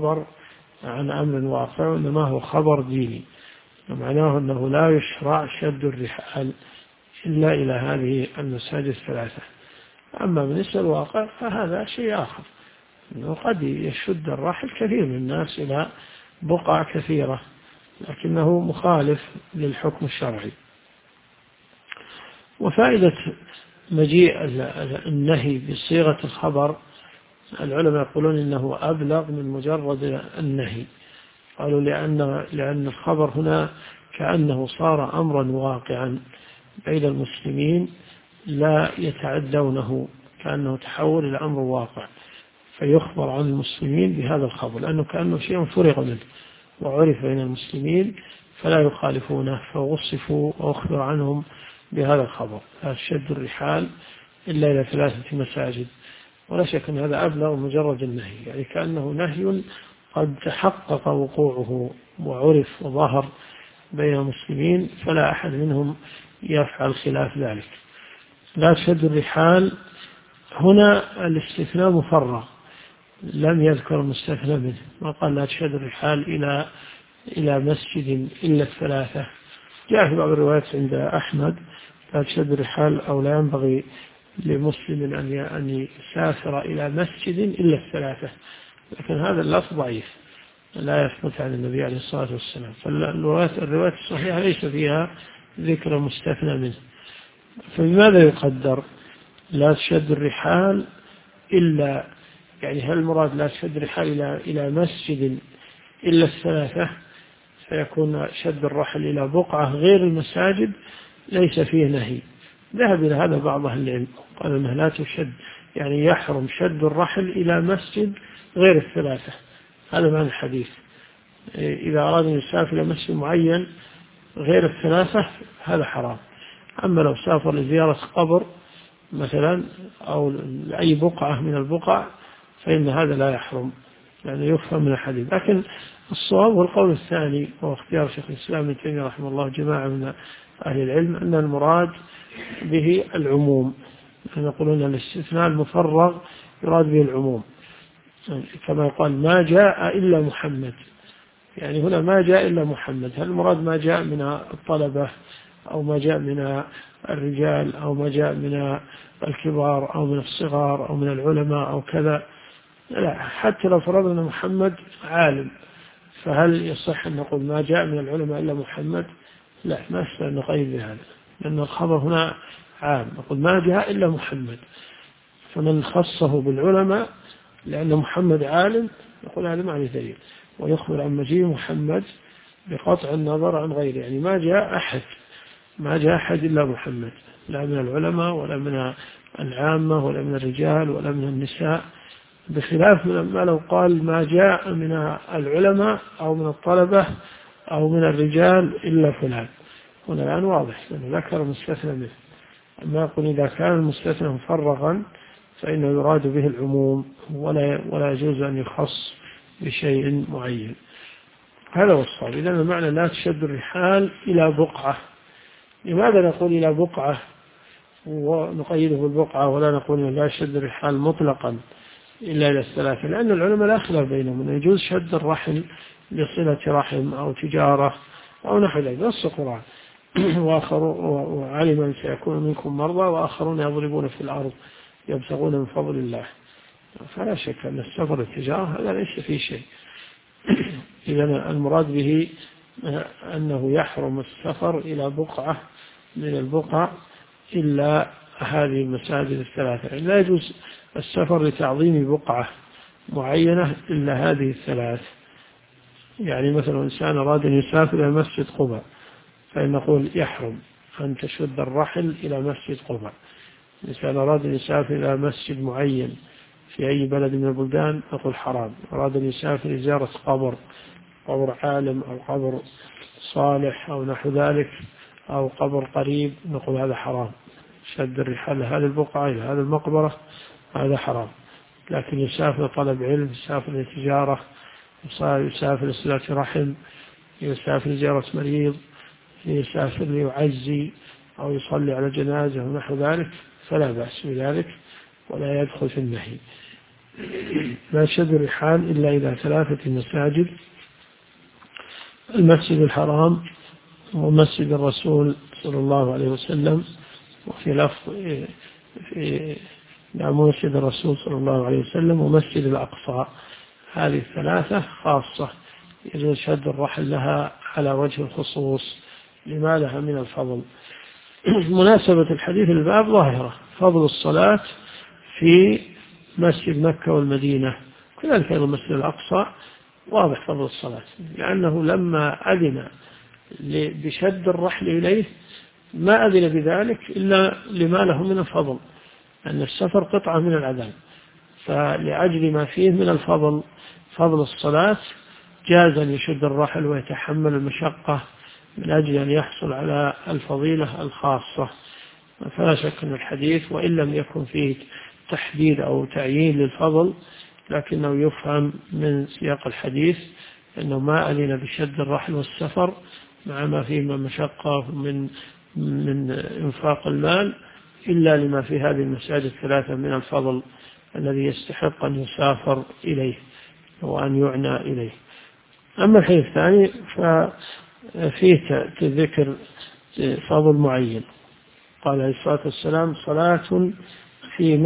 خبر عن أمر واقع، وإنما هو خبر ديني، ومعناه أنه لا يشرع شد الرحال إلا إلى هذه المساجد الثلاثة. أما بالنسبة للواقع فهذا شيء آخر، أنه قد يشد الرحل كثير من الناس إلى بقع كثيرة، لكنه مخالف للحكم الشرعي. وفائدة مجيء النهي بصيغة الخبر، العلماء يقولون إنه أبلغ من مجرد النهي. قالوا لأن الخبر هنا كأنه صار أمرا واقعا بين المسلمين لا يتعدونه، كأنه تحول إلى أمر واقع، فيخبر عن المسلمين بهذا الخبر، لأنه كأنه شيء فرغ منه وعرف بين المسلمين فلا يخالفونه، فوصفوا وأخبر عنهم بهذا الخبر. لا تشد الرحال إلا إلى 3 مساجد. ولا شك أن هذا أبلغ مجرد النهي، يعني كأنه نهي قد تحقق وقوعه وعرف وظهر بين المسلمين، فلا أحد منهم يفعل خلاف ذلك. لا تشد الرحال هنا الاستثناء مفرغ، لم يذكر المستثنى منه، وقال لا تشد الرحال إلى مسجد إلا 3. جاء في بعض الروايات عند أحمد لا تشد الرحال أو لا ينبغي لمسلم أن يسافر إلى مسجد إلا 3، لكن هذا اللفظ ضعيف لا يثبت عن النبي عليه الصلاة والسلام. فالرواية الصحيحة ليس فيها ذكر مستثنى منه. فبماذا يقدر لا تشد الرحال إلا، يعني هل المراد لا تشد الرحال إلى مسجد إلا 3، فيكون شد الرحل إلى بقعة غير المساجد ليس فيه نهي. ذهب إلى هذا بعض أهل العلم، قال أنها لا تشد، يعني يحرم شد الرحل إلى مسجد غير 3. هذا معنى الحديث. إذا أراد أن يسافر إلى مسجد معين غير 3 هذا حرام. أما لو سافر لزيارة قبر مثلا أو أي بقعة من البقع فإن هذا لا يحرم، يعني يفهم من الحديث. لكن الصواب هو القول الثاني، وهو اختيار شيخ الإسلام ابن تيمية رحمه الله جماعة من أهل العلم، أن المراد به العموم. يقولون أن الاستثناء المفرغ يراد به العموم، كما يقال ما جاء إلا محمد، يعني هنا ما جاء إلا محمد، هل المراد ما جاء من الطلبة أو ما جاء من الرجال أو ما جاء من الكبار أو من الصغار أو من العلماء أو كذا؟ لا، حتى لو فرضنا محمد عالم، فهل يصح أن نقول ما جاء من العلماء إلا محمد؟ لا، ما يصح أن نقيد بهذا، لأن الخبر هنا عام، نقول ما جاء إلا محمد، فمن خصه بالعلماء لأن محمد عالم يقول هذا معنى دليل، ويخبر عن مجيء محمد بقطع النظر عن غيره، يعني ما جاء أحد إلا محمد، لا من العلماء ولا من العامة ولا من الرجال ولا من النساء، بخلاف ما لو قال ما جاء من العلماء أو من الطلبة أو من الرجال إلا فلان، هنا الآن واضح لأنه ذكر مستثنى منه. أما يقول إذا كان المستثنى مفرغا فإنه يراد به العموم ولا يجوز أن يخص بشيء معين. هذا هو الصواب. إذا المعنى لا تشد الرحال إلى بقعة. لماذا نقول إلى بقعة ونقيده بالبقعة ولا نقول لا تشد الرحال مطلقا إلا إلى 3؟ لأن العلماء لا خلاف بينهم أن يجوز شد الرحل لصلة رحم أو تجارة أو نحو ذلك، نص القرآن وعلم أن سيكون منكم مرضى وآخرون يضربون في الأرض يبتغون من فضل الله. فلا شك أن السفر التجارة هذا ليس فيه شيء. إذا المراد به أنه يحرم السفر إلى بقعة من البقع إلا هذه المساجد 3، يعني لا يجوز السفر لتعظيم بقعة معينة إلا هذه 3. يعني مثلا إنسان أراد أن يسافر إلى مسجد قباء فإن نقول يحرم أن تشد الرحل إلى مسجد قباء. إنسان أراد أن يسافر إلى مسجد معين في أي بلد من البلدان نقول حرام. أراد أن يسافر لزيارة قبر عالم أو قبر صالح أو نحو ذلك أو قبر قريب نقول هذا حرام، شد الرحال هذه البقعة إلى هذه المقبرة هذا حرام. لكن يسافر طلب علم، يسافر لتجارة، يسافر لصلة رحم، يسافر لزيارة مريض، يسافر ليعزي أو يصلي على جنازة ونحو ذلك فلا بأس بذلك ولا يدخل في النهي. لا يشد الرحال إلا إلى 3 مساجد: المسجد الحرام، ومسجد الرسول صلى الله عليه وسلم، وفي لفظ في مسجد الرسول صلى الله عليه وسلم، ومسجد الأقصى. هذه 3 خاصة يجوز شد الرحل لها على وجه الخصوص لما لها من الفضل. مناسبة الحديث الباب ظاهرة: فضل الصلاة في مسجد مكة والمدينة، كذلك أيضا المسجد الأقصى واضح فضل الصلاة، لأنه لما أذن بشد الرحل إليه ما أذن بذلك إلا لما له من الفضل، أن السفر قطعة من العذاب، فلأجل ما فيه من الفضل فضل الصلاة جاز أن يشد الرحل ويتحمل المشقة من أجل أن يحصل على الفضيلة الخاصة. فلا شك أن الحديث وإن لم يكن فيه تحديد أو تعيين للفضل، لكنه يفهم من سياق الحديث أنه ما أذن بشد الرحل والسفر مع ما فيه من مشقة من إنفاق المال إلا لما في هذه المساجد 3 من الفضل الذي يستحق أن يسافر إليه وأن يعنى إليه. أما الحديث الثاني ففيه ذكر فضل معين. قال عليه الصلاة والسلام: صلاة في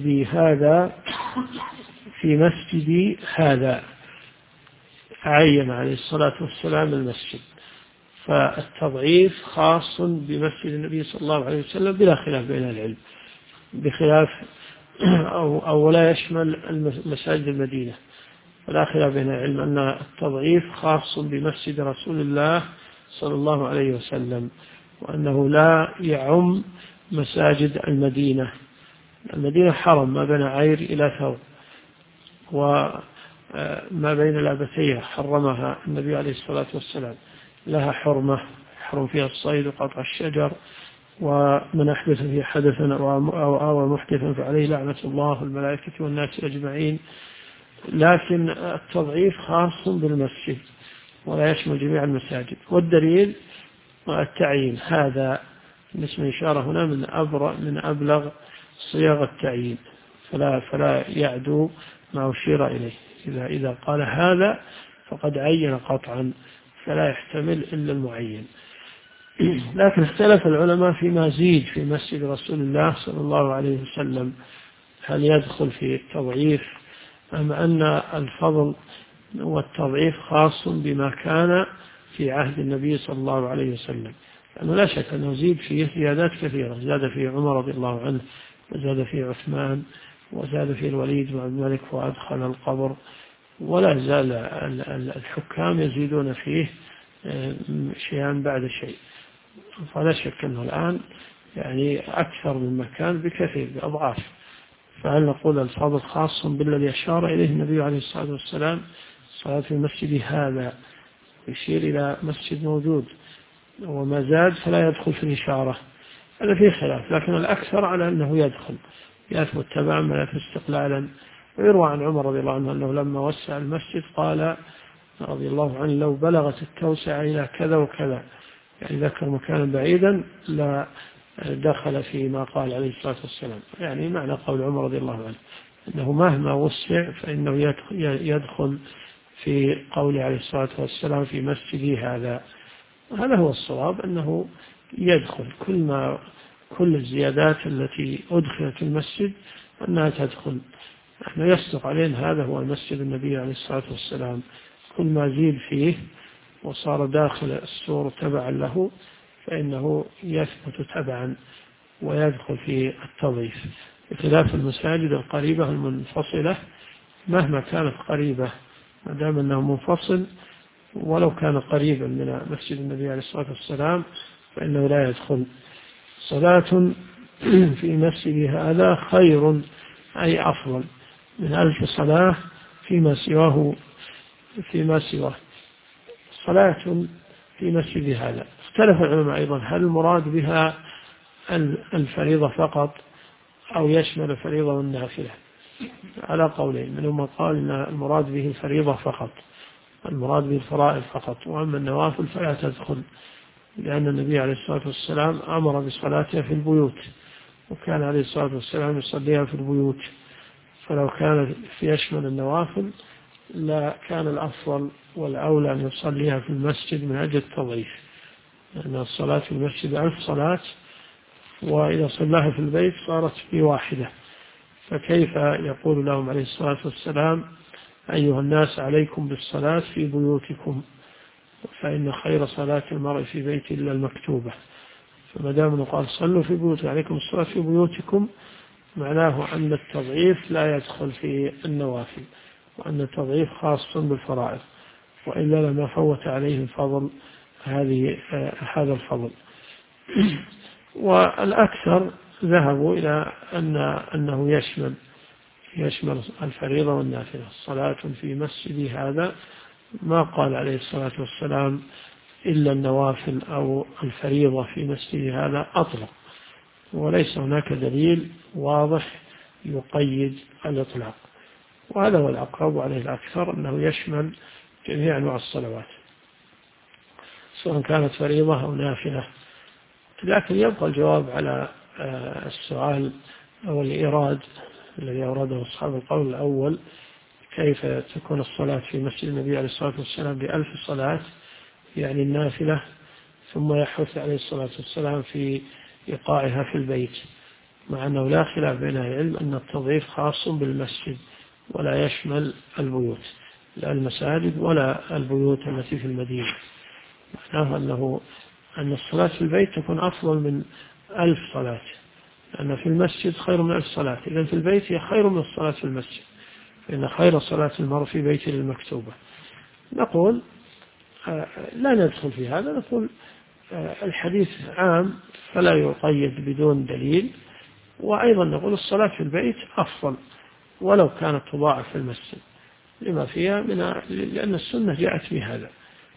مسجدي هذا عين عليه الصلاة والسلام المسجد، فالتضعيف خاص بمسجد النبي صلى الله عليه وسلم بلا خلاف بين العلم، بخلاف أو لا يشمل مساجد المدينة، ولا خلاف بين العلم أن التضعيف خاص بمسجد رسول الله صلى الله عليه وسلم، وأنه لا يعم مساجد المدينة. المدينة حرم ما بين عير إلى ثور، وما بين الأبتية حرمها النبي عليه الصلاة والسلام، لها حرمة، حرم فيها الصيد وقطع الشجر، ومن أحدث فيه حدثا أو آوى محدثا فعليه لعنة الله والملائكة والناس أجمعين. لكن التضعيف خاص بالمسجد ولا يشمل جميع المساجد، والدليل التعيين. هذا اسم إشارة هنا من أبلغ صيغ التعيين، فلا يعدو ما أشير إليه. إذا قال هذا فقد عين قطعا، فلا يحتمل إلا المعين. لكن اختلف العلماء فيما زيد في مسجد رسول الله صلى الله عليه وسلم، هل يدخل في التضعيف أم أن الفضل والتضعيف خاص بما كان في عهد النبي صلى الله عليه وسلم. لأنه لا شك أنه زيد فيه زيادات كثيرة، زاد فيه عمر رضي الله عنه، وزاد فيه عثمان، وزاد فيه الوليد بن عبد الملك وأدخل القبر، ولا زال الحكام يزيدون فيه شيئا بعد شيء. فلا شك أنه الآن يعني أكثر من مكان بكثير بأضعاف. فهل نقول الفضل خاص بالذي أشار إليه النبي عليه الصلاة والسلام: صلاة في المسجد هذا، يشير إلى مسجد موجود، وما زاد فلا يدخل في الإشارة؟ هذا فيه خلاف، لكن الأكثر على أنه يثبت تبعا ولا استقلالا. ويروى عن عمر رضي الله عنه أنه لما وسع المسجد قال رضي الله عنه: لو بلغت التوسع إلى كذا وكذا، يعني ذكر مكانا بعيدا لا دخل فيما قال عليه الصلاة والسلام. يعني معنى قول عمر رضي الله عنه أنه مهما وسع فإنه يدخل في قوله عليه الصلاة والسلام: في مسجدي هذا. هذا هو الصواب، أنه يدخل كل الزيادات التي أدخلت في المسجد أنها تدخل. نحن يصدق علينا هذا هو المسجد النبي عليه الصلاة والسلام، كل ما زيد فيه وصار داخل السور تبعا له فإنه يثبت تبعا ويدخل في التضعيف، بخلاف المساجد القريبة المنفصلة مهما كانت قريبة ما دام أنه منفصل ولو كان قريبا من مسجد النبي عليه الصلاة والسلام فإنه لا يدخل. صلاة في مسجد هذا خير أي أفضل من 1000 صلاة فيما سواه. صلاة في مسجد هذا. اختلف العلماء أيضا هل المراد بها الفريضة فقط أو يشمل الفريضة والنافلة؟ على قولين، منهم قال إن المراد به الفريضة فقط، المراد به الفرائض فقط، وأما النوافل فلا تدخل، لأن النبي عليه الصلاة والسلام أمر بصلاتها في البيوت، وكان عليه الصلاة والسلام يصليها في البيوت، فلو كان يشمل النوافل لا كان الأفضل والأولى أن يصليها في المسجد من أجل التضعيف، لأن الصلاة في المسجد 1000 صلاة، وإذا صلاها في البيت صارت بواحدة. فكيف يقول لهم عليه الصلاة والسلام أيها الناس عليكم بالصلاة في بيوتكم، فإن خير صلاة المرء في بيت إلا المكتوبة. فما دام قال صلوا في بيوتكم عليكم الصلاة في بيوتكم، معناه أن التضعيف لا يدخل في النوافل، وأن التضعيف خاص بالفرائض، وإلا لما فوت عليهم فضل هذا الفضل. والأكثر ذهبوا إلى أنه يشمل الفريضة والنافلة. صلاة في مسجدي هذا ما قال عليه الصلاة والسلام إلا النوافل أو الفريضة في مسجدي هذا أطلق، وليس هناك دليل واضح يقيد الإطلاق، وهذا هو الأقرب عليه الأكثر أنه يشمل جميع أنواع الصلوات سواء كانت فريضة أو نافلة. لكن يبقى الجواب على السؤال أو الإيراد الذي أورده أصحاب القول الأول، كيف تكون الصلاة في مسجد النبي عليه الصلاة والسلام ب1000 صلاة، يعني النافلة، ثم يحث عليه الصلاة والسلام في إيقاعها في البيت، مع أنه لا خلاف بين العلم أن التضعيف خاص بالمسجد ولا يشمل البيوت، لا المساجد ولا البيوت التي في المدينة. معناه أن الصلاة في البيت تكون أفضل من 1000 صلاة، لأن في المسجد خير من 1000 صلاة، إذن في البيت هي خير من الصلاة في المسجد، فإن خير صلاة المرء في بيته المكتوبة. نقول لا ندخل في هذا، نقول الحديث عام فلا يقيد بدون دليل، وأيضا نقول الصلاة في البيت أفضل ولو كانت تضاعف في المسجد لما فيها لأن السنة جاءت بهذا،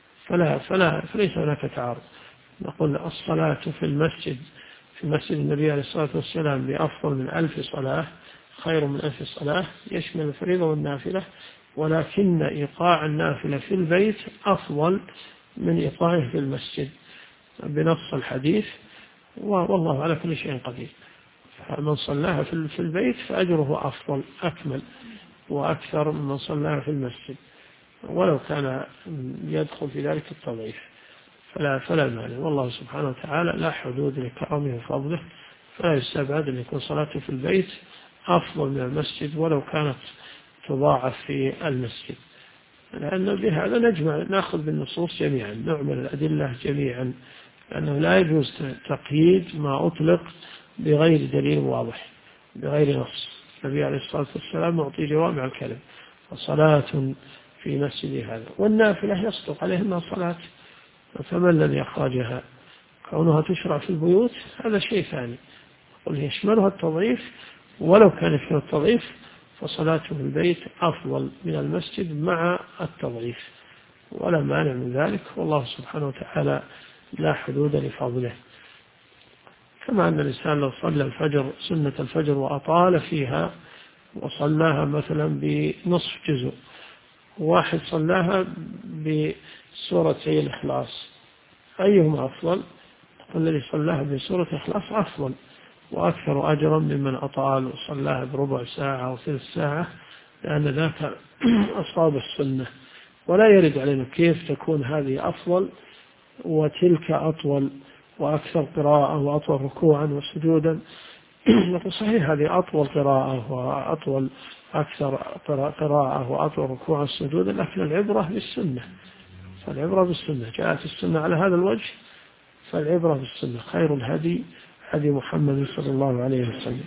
فليس هناك تعارض. نقول الصلاة في مسجد النبي عليه الصلاة والسلام بأفضل من 1000 صلاة، خير من 1000 صلاة، يشمل الفريضة والنافلة، ولكن إيقاع النافلة في البيت أفضل من إيقاعه في المسجد بنص الحديث، والله على كل شيء قدير. من صلاها في البيت فأجره أفضل أكمل وأكثر من صلاها في المسجد، ولو كان يدخل في ذلك التضعيف فلا مانع. والله سبحانه وتعالى لا حدود لكرمه وفضله، فلا يستبعد أن يكون صلاته في البيت أفضل من المسجد ولو كانت تضاعف في المسجد، لأن بهذا نأخذ بالنصوص جميعا، نعمل الأدلة جميعا، لأنه لا يجوز تقييد ما أطلق بغير دليل واضح بغير نص. النبي عليه الصلاة والسلام معطي جوامع الكلم، وصلاة في مسجد هذا، والنافلة يصدق عليه أنها صلاة، فما الذي أخرجها؟ كونها تشرع في البيوت هذا شيء ثاني، قل يشملها التضعيف، ولو كان فيها التضعيف فصلاته في البيت أفضل من المسجد مع التضعيف، ولا مانع من ذلك، والله سبحانه وتعالى لا حدود لفضله. كما أن الإنسان لو صلى الفجر سنة الفجر وأطال فيها وصلاها مثلا بنصف جزء، واحد صلاها بسورتي الإخلاص، أيهما أفضل؟ الذي صلاها بسورة الإخلاص أفضل وأكثر أجرا ممن أطال وصلاها بربع ساعة أو ثلث ساعة، لأن ذاك أصاب السنة. ولا يرد علينا كيف تكون هذه أفضل وتلك أطول وأكثر قراءة وأطول ركوعا وسجودا. نقول صحيح هذه أطول قراءة وأطول أكثر قراءة وأطول ركوعا وسجودا، لكن العبرة بالسنة، فالعبرة بالسنة جاءت السنة على هذا الوجه، فالعبرة بالسنة. خير الهدي هدي محمد صلى الله عليه وسلم.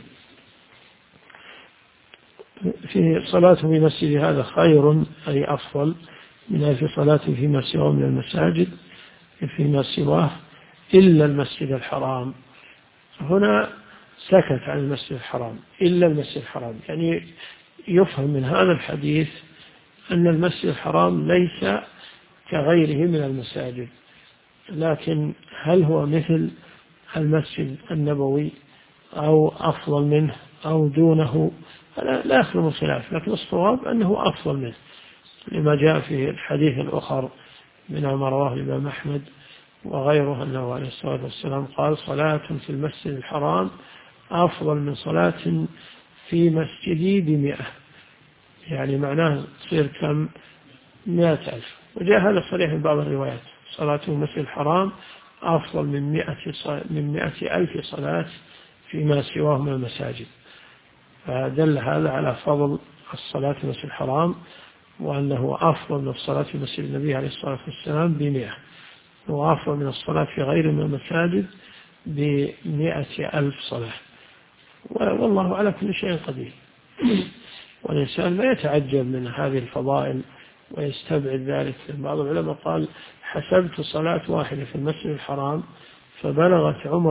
في صلاة في مسجد هذا خير أي أفضل من في صلاة فيما سواه من المساجد فيما سواه إلا المسجد الحرام. هنا سكت عن المسجد الحرام إلا المسجد الحرام، يعني يفهم من هذا الحديث أن المسجد الحرام ليس كغيره من المساجد، لكن هل هو مثل المسجد النبوي أو أفضل منه أو دونه؟ لا يخلو الخلاف، لكن الصواب أنه أفضل منه لما جاء في الحديث الآخر من ما رواه الإمام أحمد وغيره أنه عليه الصلاة والسلام قال: صلاة في المسجد الحرام أفضل من صلاة في مسجدي ب100، يعني معناه تصير كم؟ 100,000. وجاء هذا صريح في بعض الروايات، صلاة في المسجد الحرام أفضل من 100,000 صلاة فيما سواه من المساجد. فدل هذا على فضل الصلاة في المسجد الحرام، وأنه أفضل من الصلاة في مسجد النبي عليه الصلاة والسلام ب100، وأفضل من الصلاة في غير من المساجد ب100,000 صلاة. والله على كل شيء قدير. والإنسان لا يتعجب من هذه الفضائل ويستبعد ذلك. بعض العلماء قال: حسبت صلاة واحدة في المسجد الحرام فبلغت عمر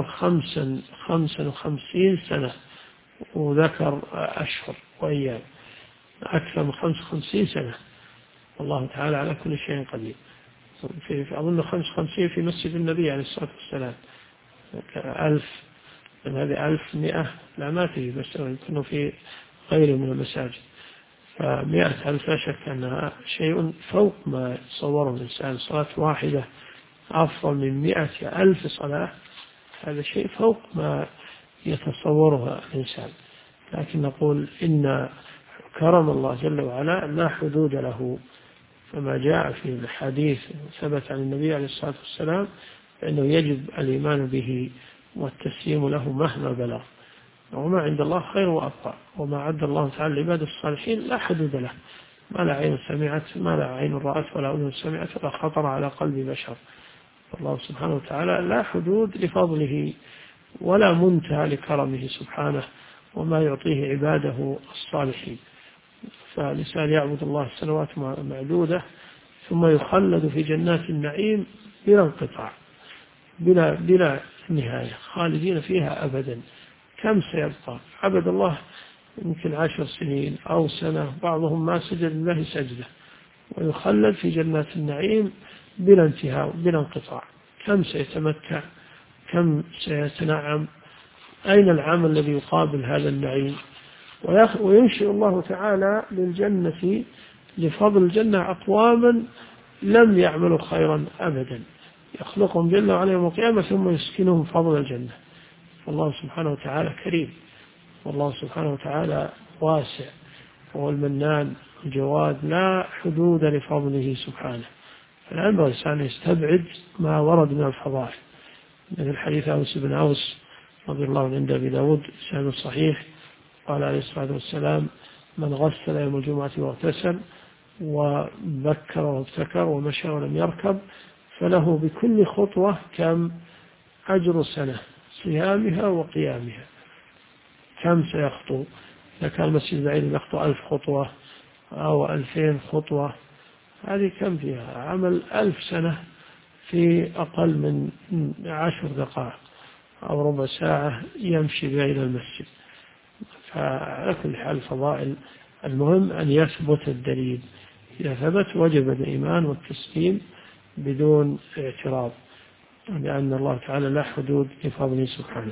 55 سنة، وذكر أشهر وأيام، أكثر من 55 سنة. والله تعالى على كل شيء قدير. في أظن 55 في مسجد النبي عليه الصلاة والسلام، 1000 من هذه 1100 لا ما فيه، بس يكون في غيره من المساجد. ف100,000 لا شك أنها شيء فوق ما يتصوره الإنسان. صلاة واحدة أفضل من 100,000 صلاة، هذا شيء فوق ما يتصوره الإنسان. لكن نقول إن كرم الله جل وعلا لا حدود له، فما جاء في الحديث ثبت عن النبي عليه الصلاة والسلام فإنه يجب الإيمان به والتسليم له مهما بلغ. وما عند الله خير وأبقى، وما عد الله تعالى لعباد الصالحين لا حدود له، ما لا عين سمعت، ما لا عين رأت، ولا أذن سمعت، ولا خطر على قلب بشر. الله سبحانه وتعالى لا حدود لفضله ولا منتهى لكرمه سبحانه وما يعطيه عباده الصالحين. فالإنسان يعبد الله سنوات معدودة ثم يخلد في جنات النعيم بلا انقطاع، بلا نهاية، خالدين فيها أبدا. كم سيبقى؟ عبد الله يمكن 10 سنين أو سنة، بعضهم ما سجد لله سجدة، ويخلد في جنات النعيم بلا انتهاء بلا انقطاع. كم سيتمتع؟ كم سيتنعم؟ أين العمل الذي يقابل هذا النعيم؟ وينشئ الله تعالى للجنة لفضل الجنة أقواما لم يعملوا خيرا أبدا، يخلقهم جل وعلا يوم القيامة ثم يسكنهم فضل الجنة. والله سبحانه وتعالى كريم، والله سبحانه وتعالى واسع، وهو المنان الجواد لا حدود لفضله سبحانه. فلا ينبغي الإنسان يستبعد ما ورد من الفضائل، من الحديث أوس بن أوس رضي الله عنه عند أبي داود سند صحيح، قال عليه الصلاة والسلام: من غسل يوم الجمعة واغتسل وبكر وابتكر ومشى ولم يركب فله بكل خطوة كم؟ أجر سنة صيامها وقيامها. كم سيخطو؟ إذا كان المسجد بعيد يخطو 1000 خطوة أو 2000 خطوة، هذه كم فيها؟ عمل 1000 سنة في أقل من 10 دقائق أو ربع ساعة يمشي بها إلى المسجد. فعلى كل حال فضائل، المهم أن يثبت الدليل. إذا ثبت وجب الإيمان والتسليم بدون اعتراض، لأن الله تعالى لا حدود لفضله سبحانه.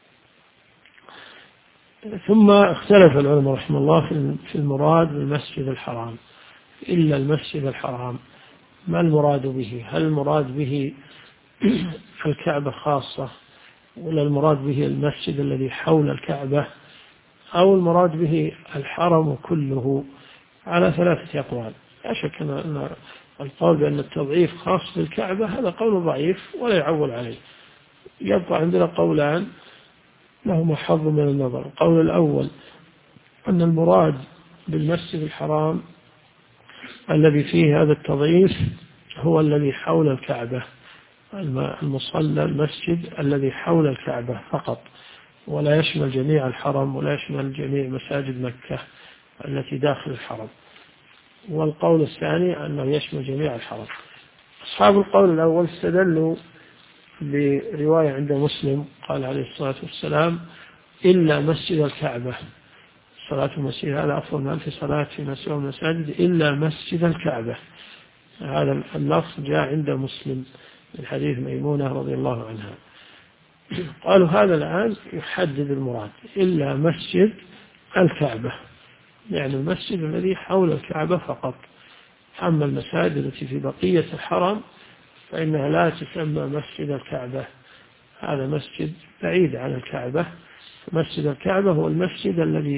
ثم اختلف العلماء رحمه الله في المراد بالمسجد الحرام. إلا المسجد الحرام، ما المراد به؟ هل المراد به الكعبة خاصة، ولا المراد به المسجد الذي حول الكعبة، أو المراد به الحرم كله؟ على 3 أقوال. لا شك أن القول بأن التضعيف خاص بالكعبة هذا قول ضعيف ولا يعول عليه. يبقى عندنا قولان لهما حظ من النظر. القول الأول أن المراد بالمسجد الحرام الذي فيه هذا التضعيف هو الذي حول الكعبة، المصلى المسجد الذي حول الكعبة فقط، ولا يشمل جميع الحرم ولا يشمل جميع مساجد مكة التي داخل الحرم. والقول الثاني أنه يشمل جميع الحرم. أصحاب القول الأول استدلوا برواية عند مسلم قال عليه الصلاة والسلام: إلا مسجد الكعبة، صلاة المسجد هذا أفضل من 1000 صلاة في سوى المساجد إلا مسجد الكعبة. هذا اللفظ جاء عند مسلم من حديث ميمونة رضي الله عنها. قالوا هذا الآن يحدد المراد إلا مسجد الكعبة، يعني المسجد الذي حول الكعبة فقط. أما المساجد التي في بقية الحرم فإنها لا تسمى مسجد الكعبة، هذا مسجد بعيد عن الكعبة. مسجد الكعبة هو المسجد الذي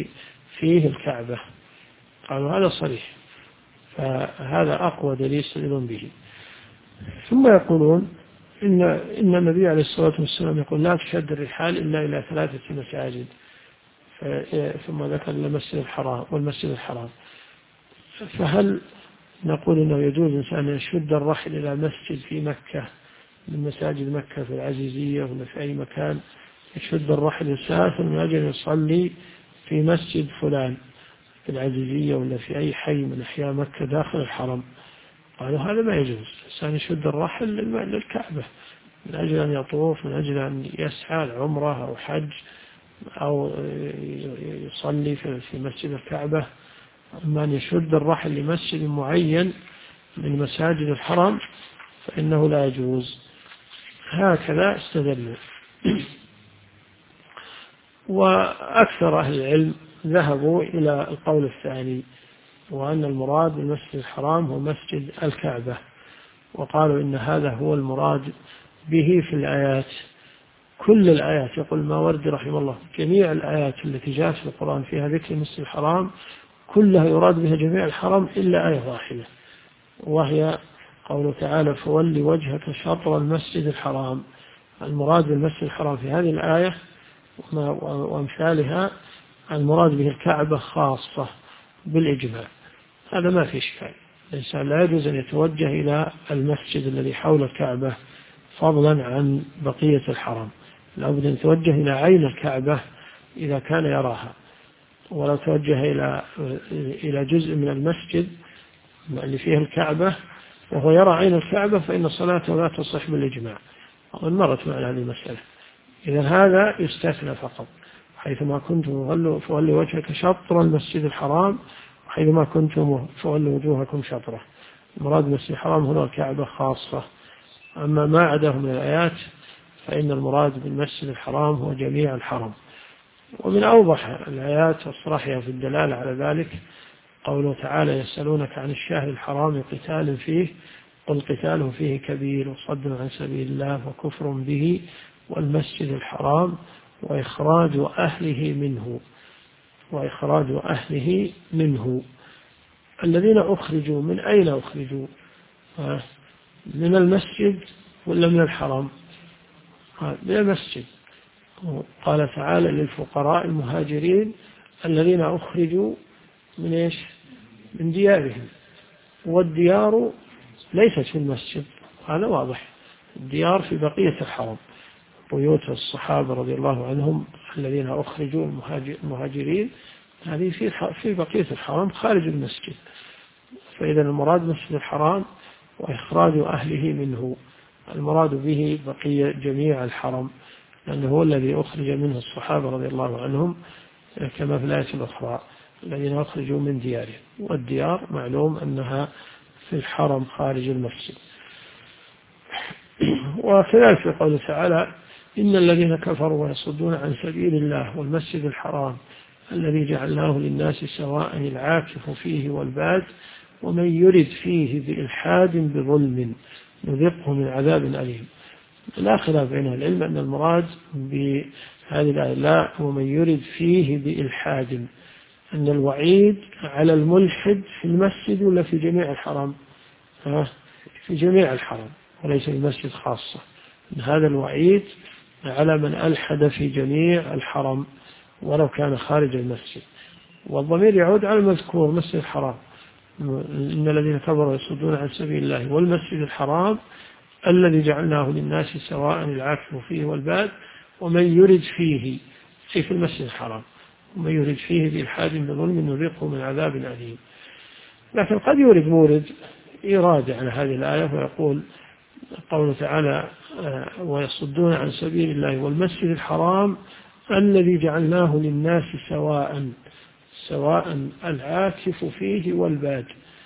فيه الكعبة. قالوا هذا صريح، فهذا أقوى دليل يستدلون به. ثم يقولون إن النبي عليه الصلاة والسلام يقول لا تشد الرحال إلا إلى 3 مساجد، ثم ذكر المسجد الحرام والمسجد الحرام. فهل نقول إنه يجوز إنسان أن يشد الرحل إلى مسجد في مكة من مساجد مكة في العزيزية ولا في أي مكان، يشد الرحل يسافر من أجل يصلي في مسجد فلان في العزيزية ولا في أي حي من أحياء مكة داخل الحرم؟ قالوا هذا ما يجوز، الإنسان يشد الرحل للكعبة من أجل أن يطوف، من أجل أن يسعى العمرة أو حج أو يصلي في مسجد الكعبة. أما أن يشد الرحل لمسجد معين من مساجد الحرم فإنه لا يجوز. هكذا استدلوا. وأكثر أهل العلم ذهبوا إلى القول الثاني، وأن المراد بالمسجد الحرام هو مسجد الكعبة، وقالوا إن هذا هو المراد به في الآيات. كل الآيات، يقول الماوردي رحمه الله، جميع الآيات التي جاءت في القرآن فيها ذكر المسجد الحرام كلها يراد بها جميع الحرم إلا آية واحدة، وهي قوله تعالى فول وجهك شطر المسجد الحرام. المراد بالمسجد الحرام في هذه الآية وأمثالها المراد به الكعبة خاصة بالإجماع. هذا ما في إشكال، الإنسان لا يجوز أن يتوجه إلى المسجد الذي حول الكعبة فضلا عن بقية الحرم، لابد أن يتوجه إلى عين الكعبة إذا كان يراها، ولو توجه إلى جزء من المسجد اللي فيه الكعبة وهو يرى عين الكعبة فإن صلاته لا تصح بالإجماع، وقد مرت معنا هذه المسألة. إذا هذا يستثنى فقط، حيثما كنتم فولوا وجهك شطر المسجد الحرام، وحيثما كنتم فولوا وجوهكم شطره. المراد بالمسجد الحرام هنا الكعبة خاصة، أما ما عداه من الآيات فإن المراد بالمسجد الحرام هو جميع الحرم. ومن أوضح الآيات والصراحة في الدلالة على ذلك قوله تعالى يسألونك عن الشهر الحرام قتال فيه قل قتاله فيه كبير وصد عن سبيل الله وكفر به والمسجد الحرام وإخراج أهله منه. الذين أخرجوا من أين أخرجوا؟ من المسجد ولا من الحرم؟ من المسجد. قال تعالى للفقراء المهاجرين الذين أخرجوا من إيش؟ من ديارهم، والديار ليست في المسجد، هذا واضح، الديار في بقية الحرم، بيوت الصحابة رضي الله عنهم الذين أخرجوا المهاجرين هذه في بقية الحرم خارج المسجد. فإذا المراد مسجد الحرام وإخراج أهله منه، المراد به بقية جميع الحرم، لأنه هو الذي أخرج منه الصحابة رضي الله عنهم كما في الآية الأخرى الذين أخرجوا من ديارهم، والديار معلوم أنها في الحرم خارج المسجد. وكذلك في قوله تعالى إن الذين كفروا ويصدون عن سبيل الله والمسجد الحرام الذي جعلناه للناس سواء العاكف فيه والباد ومن يرد فيه بإلحاد بظلم نذقه من عذاب أليم. لا خلاف بين العلم أن المراد بهذه الآية لا ومن يرد فيه بإلحاد، أن الوعيد على الملحد في المسجد ولا في جميع الحرم؟ في جميع الحرم وليس المسجد خاصة. هذا الوعيد على من ألحد في جميع الحرم ولو كان خارج المسجد، والضمير يعود على المذكور مسجد الحرام إن الذين كفروا يصدون عن سبيل الله والمسجد الحرام الذي جعلناه للناس سواء العاكف فيه والباد ومن يرد فيه أي في المسجد الحرام ومن يرد فيه بإلحاد بظلم نذقه من عذاب أليم. لكن قد يورد مورد إرادة على هذه الآية ويقول قوله تعالى ويصدون عن سبيل الله والمسجد الحرام الذي جعلناه للناس سواء العاكف فيه والباد.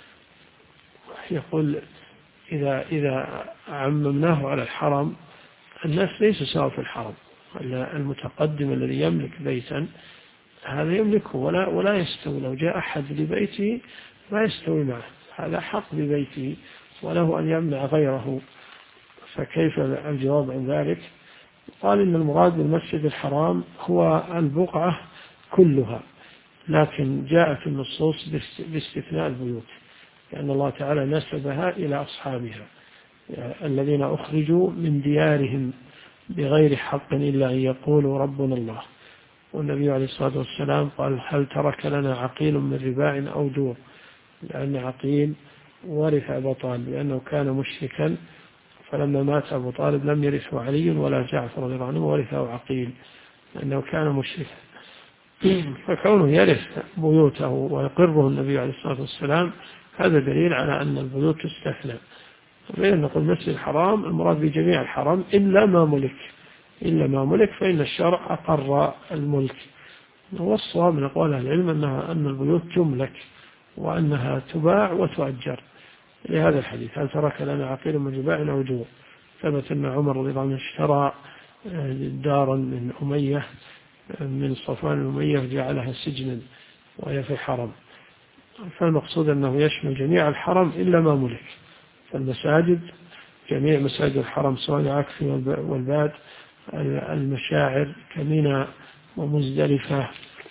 يقول إذا عممناه على الحرم الناس ليس سواء في الحرم، المتقدم الذي يملك بيتا هذا يملكه ولا يستوي، لو جاء أحد لبيته ما يستوي معه، هذا حق ببيته وله أن يمنع غيره، فكيف الجواب عن ذلك؟ قال إن المراد بالمسجد الحرام هو البقعة كلها لكن جاءت النصوص باستثناء البيوت، لأن الله تعالى نسبها إلى أصحابها الذين أخرجوا من ديارهم بغير حق إلا أن يقولوا ربنا الله. والنبي عليه الصلاة والسلام قال هل ترك لنا عقيل من رباع أو دور، لأن عقيل ورث أبا طالب لأنه كان مشركا، فلما مات أبو طالب لم يرثه علي ولا جعفر رضي الله عنه، ورثه عقيل لأنه كان مشركا. فكونه يرث بيوته ويقره النبي عليه الصلاة والسلام هذا دليل على أن البيوت تستثنى. غير نقول المسجد الحرام المراد بجميع الحرم إلا ما ملك فإن الشرع أقر الملك. والصواب من أقوال العلم أن البيوت تملك وأنها تباع وتؤجر لهذا الحديث هل ترك لنا عقيل من رباع أو دور. ثبت أن عمر رضي الله عنه اشترى دارا من أمية من صفوان الأمية جعلها سجنا وهي في الحرم. فالمقصود أنه يشمل جميع الحرم إلا ما ملك. فالمساجد جميع مساجد الحرم سواء العكفي والباد، المشاعر كميناء ومزدلفة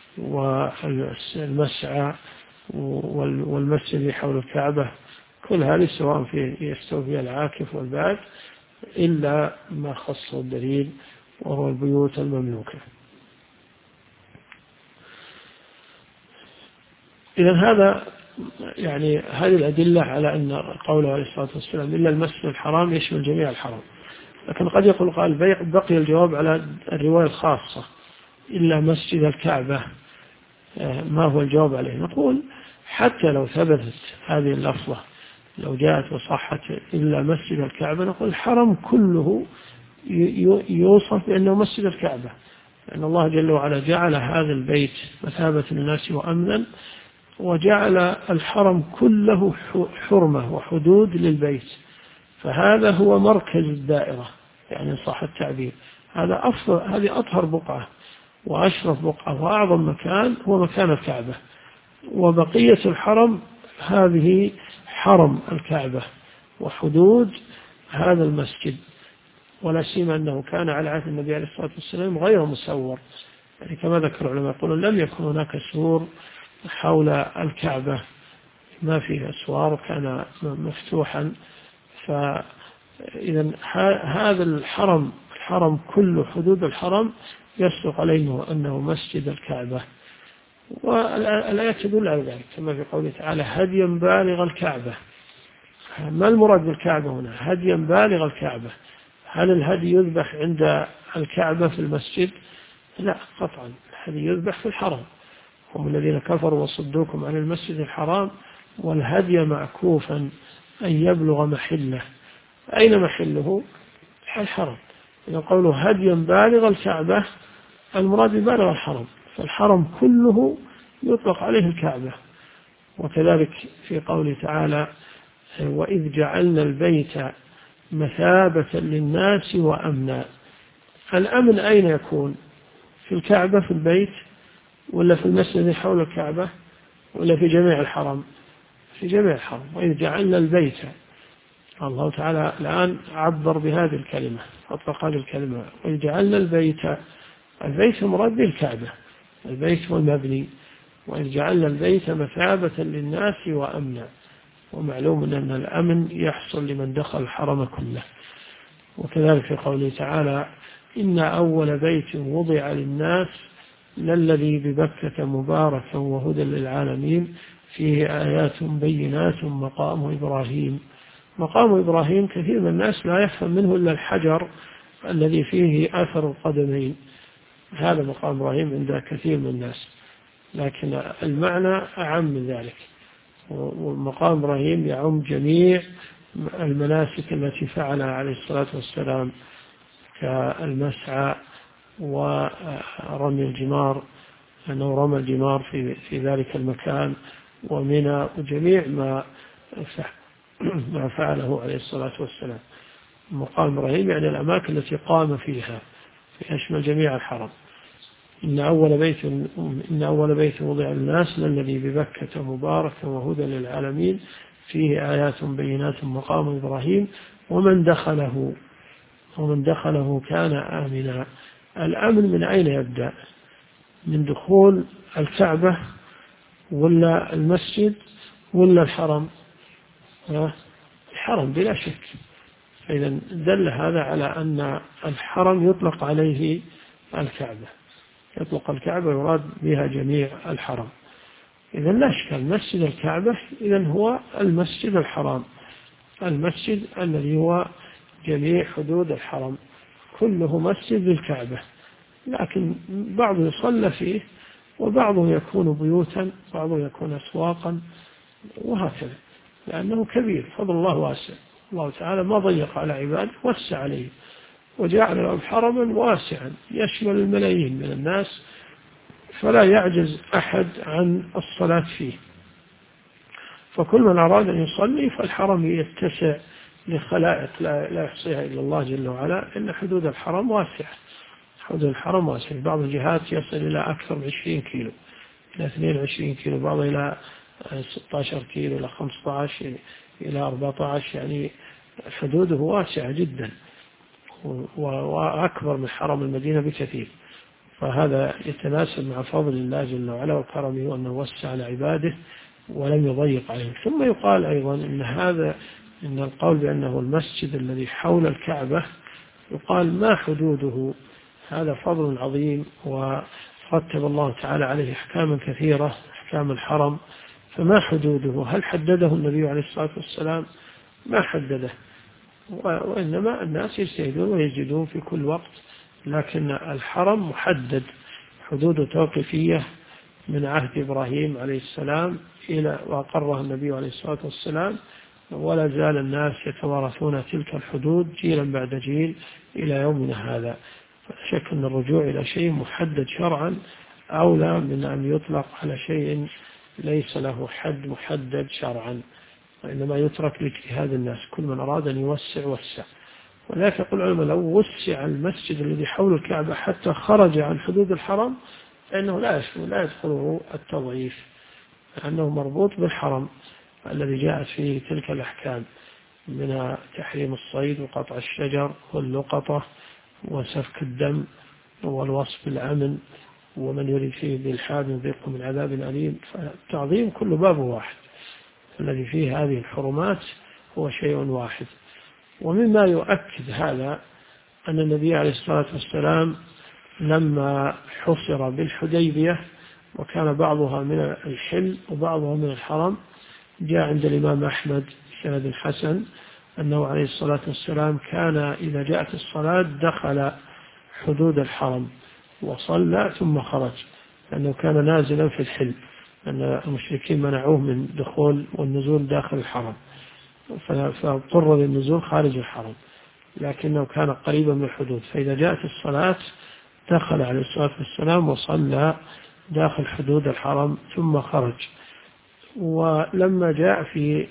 والمسعى والمسجد حول الكعبة، كل هذه سواء يستوي فيها العاكف والباد إلا ما خصه الدليل وهو البيوت المملوكة. إذن هذا يعني هذه الأدلة على أن قوله عليه الصلاة والسلام إلا المسجد الحرام يشمل جميع الحرام. لكن قد يقول قال بقي الجواب على الرواية الخاصة إلا مسجد الكعبة، ما هو الجواب عليه؟ نقول حتى لو ثبتت هذه اللفظة لو جاءت وصحت إلا مسجد الكعبة نقول الحرم كله يوصف بأنه مسجد الكعبة، لأن الله جل وعلا جعل هذا البيت مثابة للناس وأمنا، وجعل الحرم كله حرمة وحدود للبيت، فهذا هو مركز الدائرة يعني صح التعبير. هذه أطهر بقعة وأشرف بقعة وأعظم مكان هو مكان الكعبة، وبقية الحرم هذه حرم الكعبة وحدود هذا المسجد. ولا سيما أنه كان على عهد النبي عليه الصلاة والسلام غير مسور، يعني كما ذكر العلماء يقولون لم يكن هناك سور حول الكعبة، ما فيه أسوار كان مفتوحا. فإذا هذا الحرم كل حدود الحرم يصدق عليه أنه مسجد الكعبة. والآيات تدل على ذلك كما في قوله تعالى هديا بالغ الكعبة. ما المراد بالكعبة هنا؟ هديا بالغ الكعبة. هل الهدي يذبح عند الكعبة في المسجد؟ لا قطعا، الهدي يذبح في الحرم. هم الذين كفروا وصدوكم عن المسجد الحرام والهدي معكوفا أن يبلغ محله. أين محله؟ الحرم. إذا قوله هديا بالغ الكعبة المراد بالغ الحرم، فالحرم كله يطلق عليه الكعبة. وكذلك في قوله تعالى وإذ جعلنا البيت مثابة للناس وأمنا. الأمن أين يكون؟ في الكعبة في البيت ولا في المسجد حول الكعبة ولا في جميع الحرم؟ في جميع الحرم. وإذ جعلنا البيت، الله تعالى الآن عبر بهذه الكلمة أطلق هذه الكلمة وإذ جعلنا البيت مراد به الكعبة، البيت والمبني. وإذ جعلنا البيت مثابة للناس وأمنا، ومعلوم أن الأمن يحصل لمن دخل الحرم كله. وكذلك في قوله تعالى إن أول بيت وضع للناس للذي ببكة مباركا وهدى للعالمين فيه آيات بينات مقام إبراهيم. مقام إبراهيم كثير من الناس لا يفهم منه إلا الحجر الذي فيه أثر القدمين، هذا مقام إبراهيم عند كثير من الناس، لكن المعنى أعم من ذلك. ومقام إبراهيم يعم جميع المناسك التي فعلها عليه الصلاة والسلام كالمسعى ورمي الجمار، أنه رمى الجمار في ذلك المكان، ومنى، وجميع ما فعله عليه الصلاة والسلام. مقام إبراهيم يعني الأماكن التي قام فيها يشمل جميع الحرم. إن أول بيت وضع للناس للذي ببكة مباركا وهدى للعالمين فيه آيات بينات مقام إبراهيم ومن دخله كان آمنا. الأمن من أين يبدأ؟ من دخول الكعبة ولا المسجد ولا الحرم؟ الحرم بلا شك. إذا دل هذا على أن الحرم يطلق عليه الكعبة، يطلق الكعبة يراد بها جميع الحرم. إذا لا إشكال، مسجد الكعبة إذا هو المسجد الحرام، المسجد الذي هو جميع حدود الحرم كله مسجد للكعبة، لكن بعضه يصلى فيه وبعضه يكون بيوتا، بعضه يكون أسواقا، وهكذا، لأنه كبير، فضل الله واسع. الله تعالى ما ضيق على عباده، وسع عليه وجعل له حرما واسعا يشمل الملايين من الناس، فلا يعجز أحد عن الصلاة فيه. فكل من أراد أن يصلي فالحرم يتسع لخلائق لا يحصيها إلا الله جل وعلا، إن حدود الحرم واسعة، حدود الحرم واسعة. بعض الجهات يصل إلى أكثر من 20 كيلو، إلى 22 كيلو، بعض إلى 16 كيلو، إلى 15، إلى 14، يعني حدوده واسعة جدا وأكبر من حرم المدينة بكثير. فهذا يتناسب مع فضل الله جل وعلا وكرمه، وأنه وسع على عباده ولم يضيق عليهم. ثم يقال أيضا إن القول بأنه المسجد الذي حول الكعبة يقال ما حدوده، هذا فضل عظيم، ورتب الله تعالى عليه أحكاما كثيرة، أحكام الحرم، فما حدوده؟ هل حدده النبي عليه الصلاة والسلام؟ ما حدده، وإنما الناس يجتهدون ويجدون في كل وقت، لكن الحرم محدد، حدود توقيفية من عهد إبراهيم عليه السلام إلى وأقرها النبي عليه الصلاة والسلام، ولا زال الناس يتوارثون تلك الحدود جيلا بعد جيل إلى يومنا هذا. فلا شك أن الرجوع إلى شيء محدد شرعا أولى من أن يطلق على شيء ليس له حد محدد شرعا، وإنما يترك لاجتهاد الناس، كل من أراد أن يوسع وسع. ولذلك يقول العلماء لو وسع المسجد الذي حول الكعبة حتى خرج عن حدود الحرم فإنه لا يدخله التضعيف، لأنه مربوط بالحرم الذي جاءت فيه تلك الأحكام من تحريم الصيد وقطع الشجر واللقطة وسفك الدم والوصف بالأمن، ومن يريد فيه بالحاد يذيقه من عذاب أليم. فالتعظيم كل باب واحد، الذي فيه هذه الحرمات هو شيء واحد. ومما يؤكد هذا أن النبي عليه الصلاة والسلام لما حصر بالحديبية وكان بعضها من الحل وبعضها من الحرم، جاء عند الإمام أحمد سند الحسن أنه عليه الصلاة والسلام كان إذا جاءت الصلاة دخل حدود الحرم وصلى ثم خرج، لأنه كان نازلا في الحل، أن المشركين منعوه من دخول والنزول داخل الحرم، فاضطر للنزول خارج الحرم، لكنه كان قريبا من الحدود. فإذا جاءت الصلاة دخل عليه الصلاة والسلام وصلى داخل حدود الحرم ثم خرج. ولما جاء في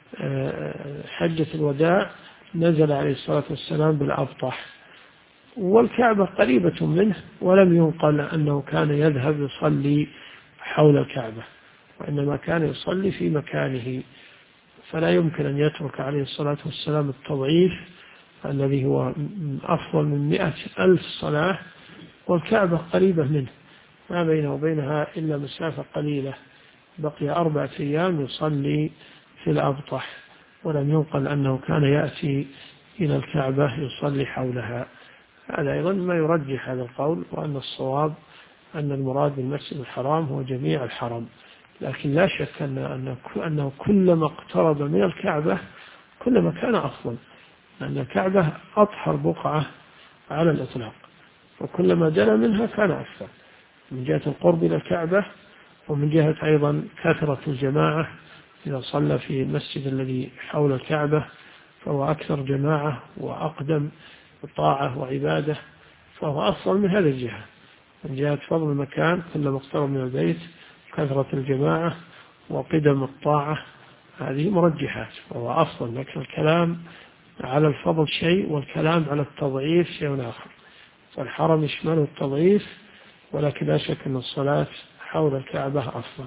حجة الوداع نزل عليه الصلاة والسلام بالأبطح، والكعبة قريبة منه، ولم ينقل أنه كان يذهب يصلي حول الكعبة، وإنما كان يصلي في مكانه. فلا يمكن أن يترك عليه الصلاة والسلام التضعيف الذي هو أفضل من 100,000 صلاة، والكعبة قريبة منه، ما بينه وبينها إلا مسافة قليلة، بقي 4 أيام يصلي في الأبطح، ولم ينقل أنه كان يأتي إلى الكعبة يصلي حولها. هذا أيضا ما يرجح هذا القول، وأن الصواب أن المراد بالمسجد الحرام هو جميع الحرم، لكن لا شك أنه كلما اقترب من الكعبة كلما كان أفضل، لأن الكعبة أطهر بقعة على الإطلاق، وكلما دنا منها كان أفضل من جهة القرب إلى الكعبة، ومن جهة أيضا كثرة الجماعة. إذا صلى في المسجد الذي حول الكعبة فهو أكثر جماعة وأقدم طاعة وعبادة، فهو أفضل من هذه الجهة، من جهة فضل المكان كلما اقترب من البيت، كثرة الجماعة وقدم الطاعة، هذه مرجحات، فهو أفضل. لكن الكلام على الفضل شيء، والكلام على التضعيف شيء آخر. فالحرم يشمله التضعيف، ولكن لا شك أن الصلاة حول الكعبة أفضل.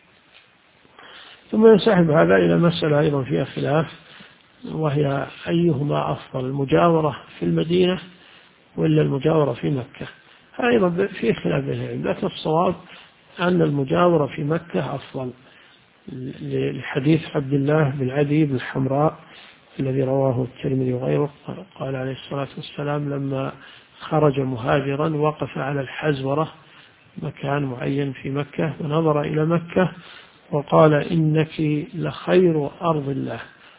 ثم ينسحب هذا إلى مسألة أيضا فيها خلاف، وهي أيهما أفضل، المجاورة في المدينة ولا المجاورة في مكة؟ أيضا في خلاف بين العلم، لكن الصواب أن المجاورة في مكة أفضل، لحديث عبد الله بن عدي بن الحمراء الذي رواه الترمذي وغيره، قال عليه الصلاة والسلام لما خرج مهاجرا وقف على الحزورة مكان معين في مكة ونظر إلى مكة وقال إنك لخير أرض الله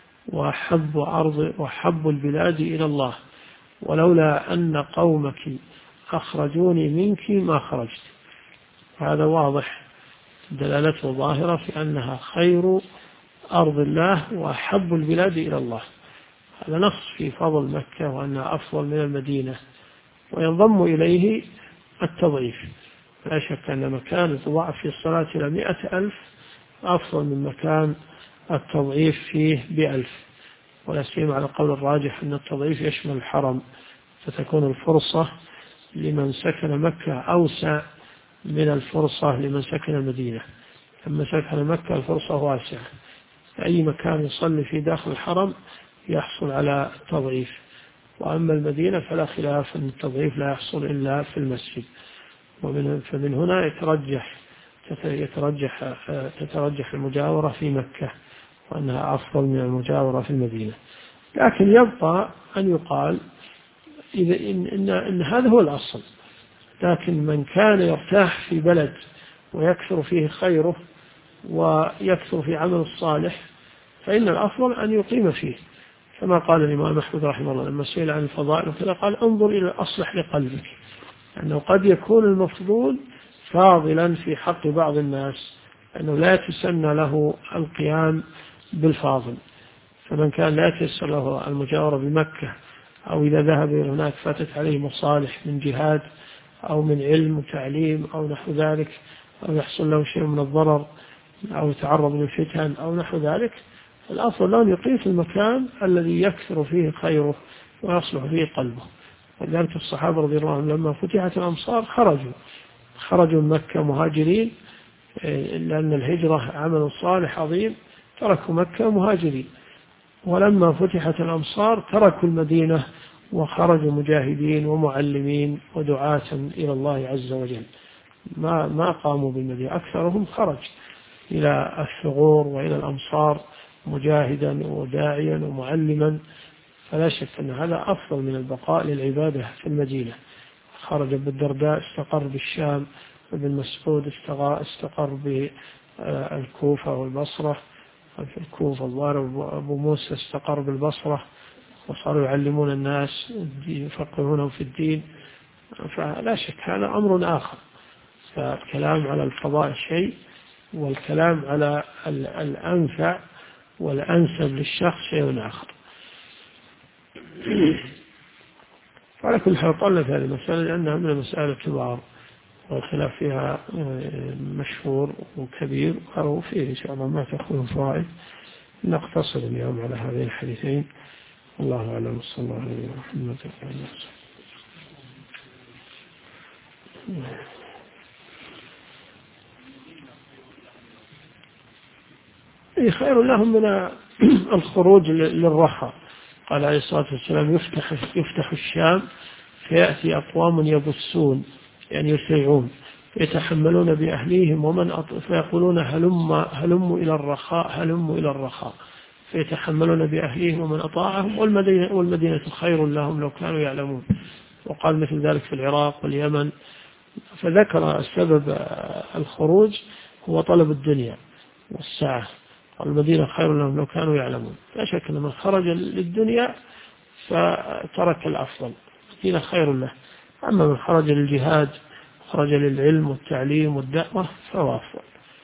وأحب البلاد إلى الله، ولولا أن قومك أخرجوني منك ما خرجت. هذا واضح، دلالته ظاهرة في أنها خير أرض الله وأحب البلاد إلى الله. هذا نص في فضل مكة وأنها أفضل من المدينة، وينضم إليه التضعيف. لا شك أن مكان التضاعف في الصلاة إلى 100,000 أفضل من مكان التضعيف فيه ب1000، ولا سيما على القول الراجح أن التضعيف يشمل الحرم، فتكون الفرصة لمن سكن مكة أوسع من الفرصة لمن سكن المدينة. لما سكن مكة الفرصة واسعة، أي مكان يصلي في داخل الحرم يحصل على تضعيف، وأما المدينة فلا خلاف أن التضعيف لا يحصل إلا في المسجد. فمن هنا تترجح المجاورة في مكة وأنها أفضل من المجاورة في المدينة. لكن يبقى أن يقال إن هذا هو الأصل، لكن من كان يرتاح في بلد ويكثر فيه خيره ويكثر في عمل الصالح فإن الأفضل أن يقيم فيه، كما قال الإمام أحمد رحمه الله لما سئل عن الفضائل وكذا قال انظر إلى الأصلح لقلبك، أنه قد يكون المفضول فاضلا في حق بعض الناس أنه لا يتسنى له القيام بالفاضل، فمن كان لا يتيسر له المجاورة بمكة أو إذا ذهب إلى هناك فاتت عليه مصالح من جهاد أو من علم وتعليم أو نحو ذلك، أو يحصل له شيء من الضرر أو يتعرض للفتن أو نحو ذلك، الأفضل له أن يقيم في المكان الذي يكثر فيه خيره ويصلح فيه قلبه. ولذلك الصحابة رضي الله عنهم لما فتحت الأمصار خرجوا من مكة مهاجرين، لأن الهجرة عمل صالح عظيم، تركوا مكة مهاجرين، ولما فتحت الأمصار تركوا المدينة وخرجوا مجاهدين ومعلمين ودعاة إلى الله عز وجل، ما قاموا بالمدينة، أكثرهم خرج إلى الثغور وإلى الأمصار مجاهدا وداعيا ومعلما، فلا شك أن هذا أفضل من البقاء للعبادة في المدينة. خرج بالدرداء استقر بالشام، ابن مسعود استقر بالكوفة والبصرة، في الكوفة الظاهر أبو موسى استقر بالبصرة وصاروا يعلمون الناس يفقهونهم في الدين، فلا شك هذا أمر آخر. فالكلام على الفضاء شيء، والكلام على الأنفع والأنسب للشخص شيء آخر. فعلى كل حال طلت هذه المسألة لأنها من المسائل الكبار والخلاف فيها مشهور وكبير، أو فيه إن شاء الله ما تكون فوائد. نقتصر اليوم على هذين الحديثين، الله أعلم، صلى الله عليه وسلم. خير لهم من الخروج للرخاء. قال عليه الصلاة والسلام يفتح الشام فيأتي أقوام يبصون يعني يسرعون يتحملون بأهليهم فيقولون هلموا إلى الرخاء فيتحملون بأهليهم ومن أطاعهم، والمدينة خير لهم لو كانوا يعلمون. وقال مثل ذلك في العراق واليمن. فذكر سبب الخروج هو طلب الدنيا والسعة، قال المدينة خير لهم لو كانوا يعلمون. لا شك أن من خرج للدنيا فترك الأفضل، المدينة خير له. أما من خرج للجهاد، خرج للعلم والتعليم والدعوة فهو أفضل.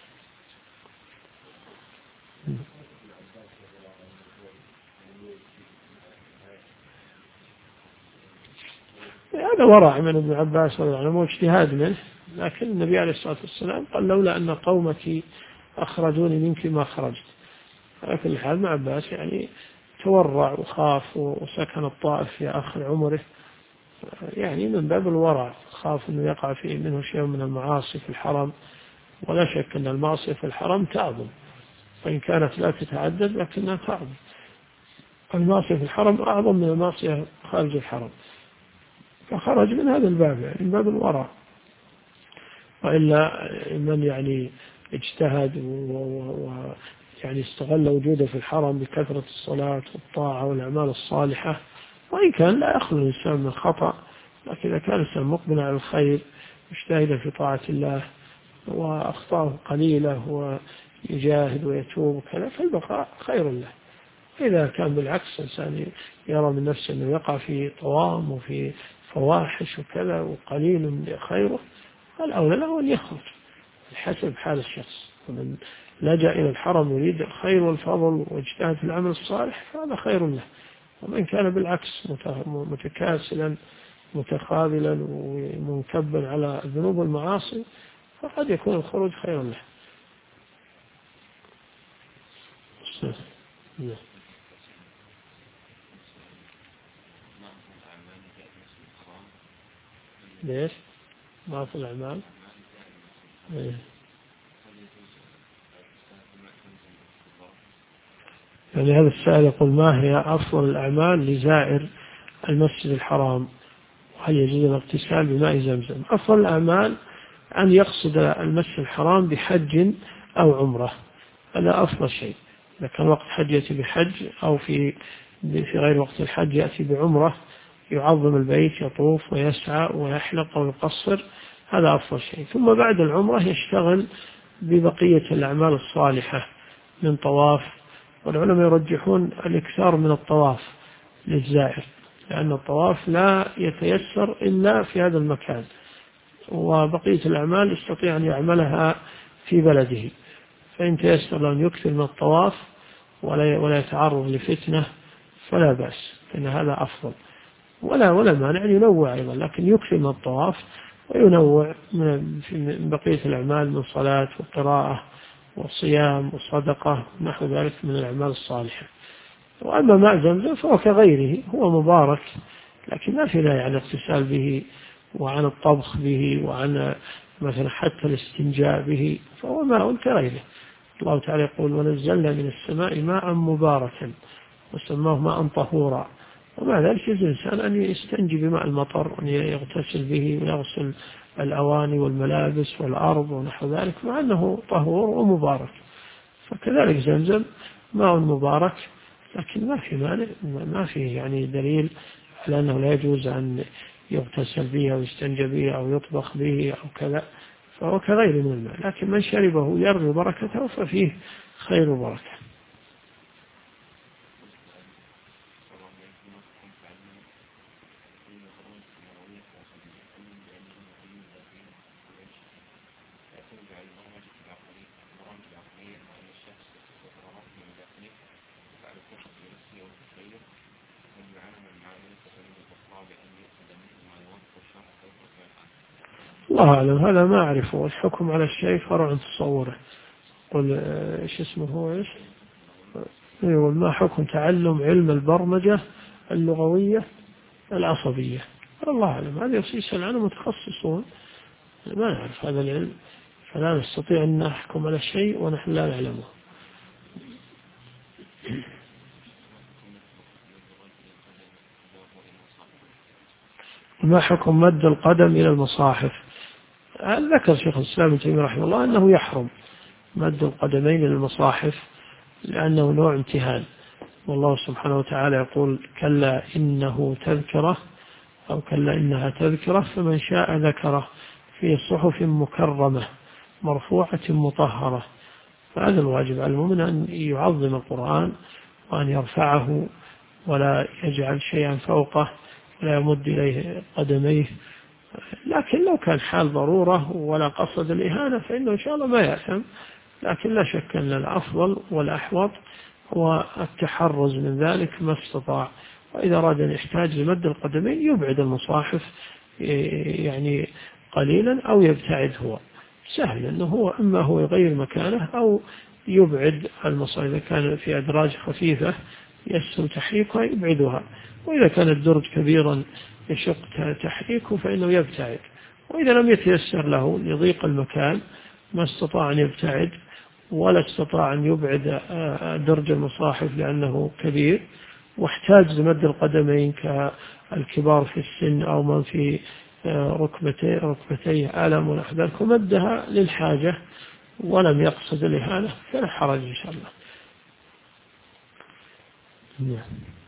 هذا ورع من ابن عباس رضي الله عنه واجتهاد منه، لكن النبي عليه الصلاة والسلام قال لولا أن قومك أخرجوني منك ما خرجت. على كل حال ابن عباس يعني تورع وخاف وسكن الطائف في آخر عمره، يعني من باب الورع، خاف أنه يقع فيه منه شيء من المعاصي في الحرم. ولا شك أن المعصية في الحرم تعظم، وإن كانت لا تتعدد لكنها تعظم. المعصية في الحرم أعظم من المعصية خارج الحرم، فخرج من هذا الباب، يعني من باب الورع. وإلا من يعني اجتهد ويعني استغل وجوده في الحرم بكثرة الصلاة والطاعة والأعمال الصالحة، وإن كان لا يخلو الإنسان من خطأ، لكن إذا كان الإنسان مقبل على الخير مجتهدا في طاعة الله وأخطاءه قليلة ويجاهد ويتوب وكذا فالبقاء خير له. إذا كان بالعكس إنسان يرى من نفسه أنه يقع في طوام وفي فواحش وكذا وقليل من خيره، الأولى له أن يخرج بحسب حال الشخص. ومن لجأ إلى الحرم يريد الخير والفضل واجتهد في العمل الصالح فهذا خير له. ومن كان بالعكس متكاسلا متخاذلا ومنكبا على الذنوب والمعاصي فقد يكون الخروج خيرا له. ليش؟ ضعف الأعمال. يعني هذا السائل يقول ما هي أفضل الأعمال لزائر المسجد الحرام، وهل يجوز الاغتسال بماء زمزم؟ أفضل الأعمال أن يقصد المسجد الحرام بحج أو عمرة، هذا أفضل شيء. إذا كان وقت حج يأتي بحج، أو في غير وقت الحج يأتي بعمرة يعظم البيت يطوف ويسعى ويحلق ويقصر، هذا أفضل شيء. ثم بعد العمرة يشتغل ببقية الأعمال الصالحة من طواف، والعلماء يرجحون الإكثار من الطواف للزائر، لأن الطواف لا يتيسر إلا في هذا المكان، وبقية الأعمال يستطيع أن يعملها في بلده. فإن تيسر له أن يكثر من الطواف ولا يتعرض لفتنة فلا بأس، لأن هذا أفضل. ولا مانع أن ينوع أيضا، لكن يكثر من الطواف وينوع من بقية الأعمال من صلاة وقراءة وصيام وصدقة نحو ذلك من الأعمال الصالحة. وأما ماء زمزم فهو كغيره، هو مبارك، لكن ما في داعي عن الاغتسال به وعن الطبخ به وعن مثلا حتى الاستنجاء به، فهو ماء كغيره. الله تعالى يقول ونزلنا من السماء ماء مباركا وسماه ماء طهورا. ومع ذلك يجوز الإنسان أن يستنجي بماء المطر وأن يغتسل به ويغسل الأواني والملابس والأرض ونحو ذلك، مع أنه طهور ومبارك. فكذلك زمزم ماء مبارك، لكن ما في مانع، ما في يعني دليل على أنه لا يجوز أن يغتسل به أو يستنجى به أو يطبخ به أو كذا، فهو كغير من الماء، لكن من شربه يرجو بركته ففيه خير وبركة. الله أعلم، هذا ما أعرفه. الحكم على الشيء فرع عن تصوره. قل إيش اسمه هو إيش؟ يقول ما حكم تعلم علم البرمجة اللغوية العصبية؟ الله أعلم، هذا يسأل عنه متخصصون، ما نعرف هذا العلم، فلا نستطيع أن نحكم على الشيء ونحن لا نعلمه. ما حكم مد القدم إلى المصاحف؟ ذكر شيخ الإسلام ابن تيمية رحمه الله أنه يحرم مد القدمين إلى المصاحف لأنه نوع امتهان، والله سبحانه وتعالى يقول كلا إنه تذكرة أو كلا إنها تذكرة فمن شاء ذكره في صحف مكرمة مرفوعة مطهرة. فهذا الواجب على المؤمن أن يعظم القرآن وأن يرفعه ولا يجعل شيئا فوقه ولا يمد إليه قدميه. لكن لو كان حال ضرورة ولا قصد الإهانة فإنه إن شاء الله ما يأثم، لكن لا شك أن الأفضل والأحوط هو التحرز من ذلك ما استطاع. وإذا أراد أن يحتاج لمد القدمين يبعد المصاحف يعني قليلا أو يبتعد، هو سهل أنه هو إما هو يغير مكانه أو يبعد المصاحف. إذا كان في أدراج خفيفة يسهل تحريكها يبعدها، وإذا كان الدرج كبيرا يشق تحريكه فإنه يبتعد. وإذا لم يتيسر له لضيق المكان ما استطاع أن يبتعد ولا استطاع أن يبعد درج المصاحف لأنه كبير واحتاج لمد القدمين كالكبار في السن أو من في ركبتيه ألم ونحو ذلك ومدها للحاجة ولم يقصد الإهانة فلا حرج إن شاء الله.